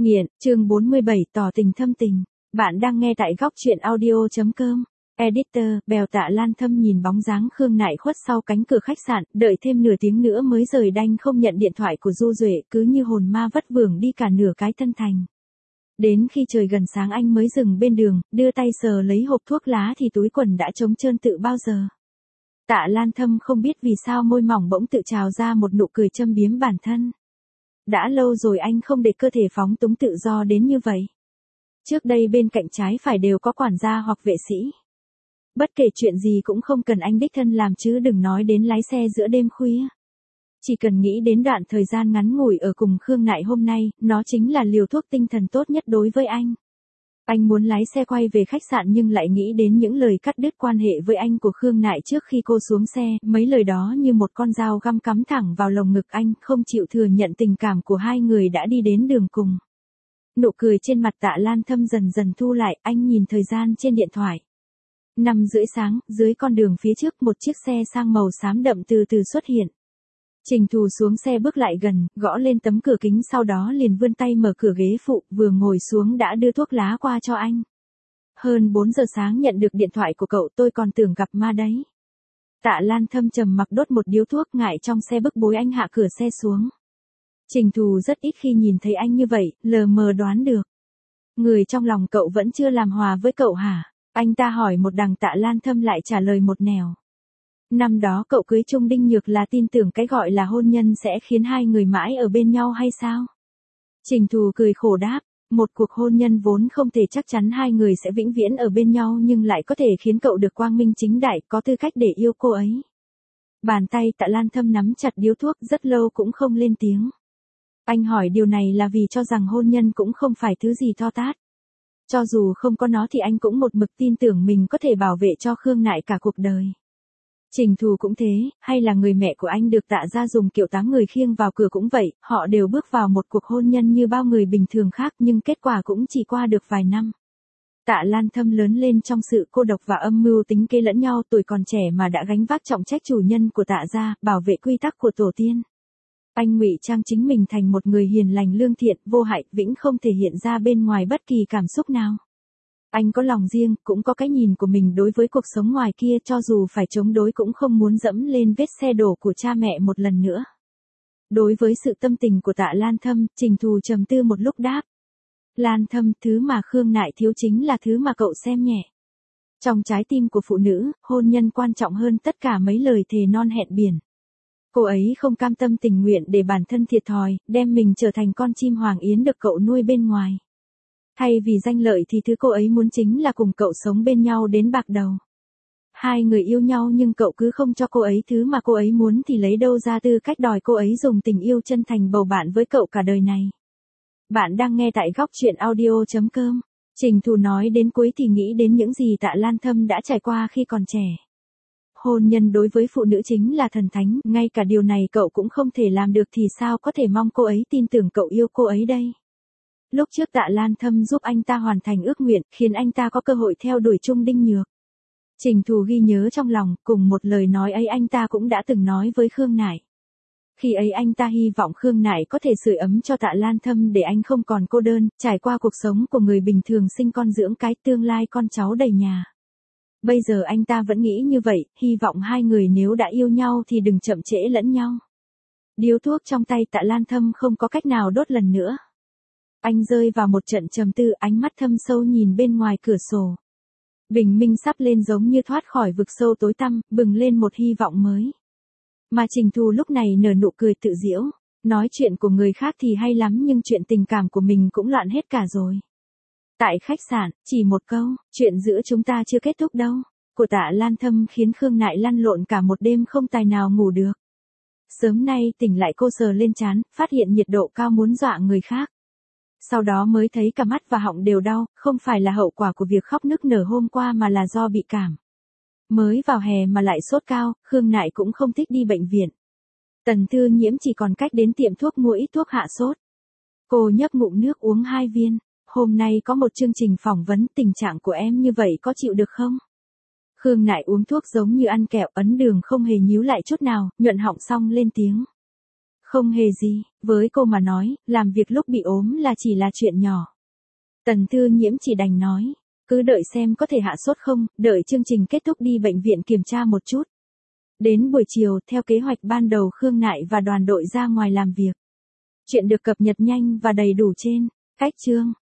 Nghiện, chương 47 tỏ tình thâm tình. Bạn đang nghe tại góc truyện audio.com. Editor, Bèo Tạ Lan Thâm nhìn bóng dáng Khương Nại khuất sau cánh cửa khách sạn, đợi thêm nửa tiếng nữa mới rời đanh không nhận điện thoại của Du Duệ, cứ như hồn ma vất vưởng đi cả nửa cái thân thành. Đến khi trời gần sáng anh mới dừng bên đường, đưa tay sờ lấy hộp thuốc lá thì túi quần đã trống trơn tự bao giờ. Tạ Lan Thâm không biết vì sao môi mỏng bỗng tự trào ra một nụ cười châm biếm bản thân. Đã lâu rồi anh không để cơ thể phóng túng tự do đến như vậy. Trước đây bên cạnh trái phải đều có quản gia hoặc vệ sĩ. Bất kể chuyện gì cũng không cần anh đích thân làm chứ đừng nói đến lái xe giữa đêm khuya. Chỉ cần nghĩ đến đoạn thời gian ngắn ngủi ở cùng Khương Nại hôm nay, nó chính là liều thuốc tinh thần tốt nhất đối với anh. Anh muốn lái xe quay về khách sạn nhưng lại nghĩ đến những lời cắt đứt quan hệ với anh của Khương Nại trước khi cô xuống xe, mấy lời đó như một con dao găm cắm thẳng vào lồng ngực anh, không chịu thừa nhận tình cảm của hai người đã đi đến đường cùng. Nụ cười trên mặt Tạ Lan Thâm dần dần thu lại, anh nhìn thời gian trên điện thoại. 5:30 sáng, dưới con đường phía trước một chiếc xe sang màu xám đậm từ từ xuất hiện. Trình Thù xuống xe bước lại gần, gõ lên tấm cửa kính sau đó liền vươn tay mở cửa ghế phụ, vừa ngồi xuống đã đưa thuốc lá qua cho anh. Hơn 4 giờ sáng nhận được điện thoại của cậu, tôi còn tưởng gặp ma đấy. Tạ Lan Thâm trầm mặc đốt một điếu thuốc, ngại trong xe bức bối anh hạ cửa xe xuống. Trình Thù rất ít khi nhìn thấy anh như vậy, lờ mờ đoán được. Người trong lòng cậu vẫn chưa làm hòa với cậu hả? Anh ta hỏi một đằng, Tạ Lan Thâm lại trả lời một nẻo. Năm đó cậu cưới Trung Đinh Nhược là tin tưởng cái gọi là hôn nhân sẽ khiến hai người mãi ở bên nhau hay sao? Trình Thù cười khổ đáp, một cuộc hôn nhân vốn không thể chắc chắn hai người sẽ vĩnh viễn ở bên nhau nhưng lại có thể khiến cậu được quang minh chính đại, có tư cách để yêu cô ấy. Bàn tay Tạ Lan Thâm nắm chặt điếu thuốc rất lâu cũng không lên tiếng. Anh hỏi điều này là vì cho rằng hôn nhân cũng không phải thứ gì to tát. Cho dù không có nó thì anh cũng một mực tin tưởng mình có thể bảo vệ cho Khương Nại cả cuộc đời. Trình Thù cũng thế, hay là người mẹ của anh được Tạ gia dùng kiệu 8 người khiêng vào cửa cũng vậy, họ đều bước vào một cuộc hôn nhân như bao người bình thường khác nhưng kết quả cũng chỉ qua được vài năm. Tạ Lan Thâm lớn lên trong sự cô độc và âm mưu tính kế lẫn nhau, tuổi còn trẻ mà đã gánh vác trọng trách chủ nhân của Tạ gia, bảo vệ quy tắc của tổ tiên. Anh ngụy trang chính mình thành một người hiền lành lương thiện, vô hại, vĩnh không thể hiện ra bên ngoài bất kỳ cảm xúc nào. Anh có lòng riêng, cũng có cái nhìn của mình đối với cuộc sống ngoài kia, cho dù phải chống đối cũng không muốn dẫm lên vết xe đổ của cha mẹ một lần nữa. Đối với sự tâm tình của Tạ Lan Thâm, Trình Thù trầm tư một lúc đáp. Lan Thâm, thứ mà Khương Nại thiếu chính là thứ mà cậu xem nhẹ. Trong trái tim của phụ nữ, hôn nhân quan trọng hơn tất cả mấy lời thề non hẹn biển. Cô ấy không cam tâm tình nguyện để bản thân thiệt thòi, đem mình trở thành con chim hoàng yến được cậu nuôi bên ngoài. Thay vì danh lợi thì thứ cô ấy muốn chính là cùng cậu sống bên nhau đến bạc đầu. Hai người yêu nhau nhưng cậu cứ không cho cô ấy thứ mà cô ấy muốn thì lấy đâu ra tư cách đòi cô ấy dùng tình yêu chân thành bầu bạn với cậu cả đời này. Bạn đang nghe tại góc truyện audio.com. Trình Thù nói đến cuối thì nghĩ đến những gì Tạ Lan Thâm đã trải qua khi còn trẻ. Hôn nhân đối với phụ nữ chính là thần thánh, ngay cả điều này cậu cũng không thể làm được thì sao có thể mong cô ấy tin tưởng cậu yêu cô ấy đây. Lúc trước Tạ Lan Thâm giúp anh ta hoàn thành ước nguyện, khiến anh ta có cơ hội theo đuổi Trung Đinh Nhược. Trình Thù ghi nhớ trong lòng, cùng một lời nói ấy anh ta cũng đã từng nói với Khương Nại. Khi ấy anh ta hy vọng Khương Nại có thể sưởi ấm cho Tạ Lan Thâm để anh không còn cô đơn, trải qua cuộc sống của người bình thường, sinh con dưỡng cái, tương lai con cháu đầy nhà. Bây giờ anh ta vẫn nghĩ như vậy, hy vọng hai người nếu đã yêu nhau thì đừng chậm trễ lẫn nhau. Điếu thuốc trong tay Tạ Lan Thâm không có cách nào đốt lần nữa. Anh rơi vào một trận trầm tư, ánh mắt thâm sâu nhìn bên ngoài cửa sổ. Bình minh sắp lên giống như thoát khỏi vực sâu tối tăm, bừng lên một hy vọng mới. Mà Trình Thù lúc này nở nụ cười tự giễu. Nói chuyện của người khác thì hay lắm nhưng chuyện tình cảm của mình cũng loạn hết cả rồi. Tại khách sạn, chỉ một câu, chuyện giữa chúng ta chưa kết thúc đâu, của Tạ Lan Thâm khiến Khương Nại lăn lộn cả một đêm không tài nào ngủ được. Sớm nay tỉnh lại cô sờ lên trán, phát hiện nhiệt độ cao muốn dọa người khác. Sau đó mới thấy cả mắt và họng đều đau, không phải là hậu quả của việc khóc nức nở hôm qua mà là do bị cảm. Mới vào hè mà lại sốt cao, Khương Nại cũng không thích đi bệnh viện. Tần Thư Nhiễm chỉ còn cách đến tiệm thuốc mua ít thuốc hạ sốt. Cô nhấp ngụm nước uống 2 viên. Hôm nay có một chương trình phỏng vấn, tình trạng của em như vậy có chịu được không? Khương Nại uống thuốc giống như ăn kẹo, ấn đường không hề nhíu lại chút nào, nhuận họng xong lên tiếng. Không hề gì, với cô mà nói, làm việc lúc bị ốm là chỉ là chuyện nhỏ. Tần Thư Nhiễm chỉ đành nói, cứ đợi xem có thể hạ sốt không, đợi chương trình kết thúc đi bệnh viện kiểm tra một chút. Đến buổi chiều, theo kế hoạch ban đầu Khương Nại và đoàn đội ra ngoài làm việc. Chuyện được cập nhật nhanh và đầy đủ trên cách chương.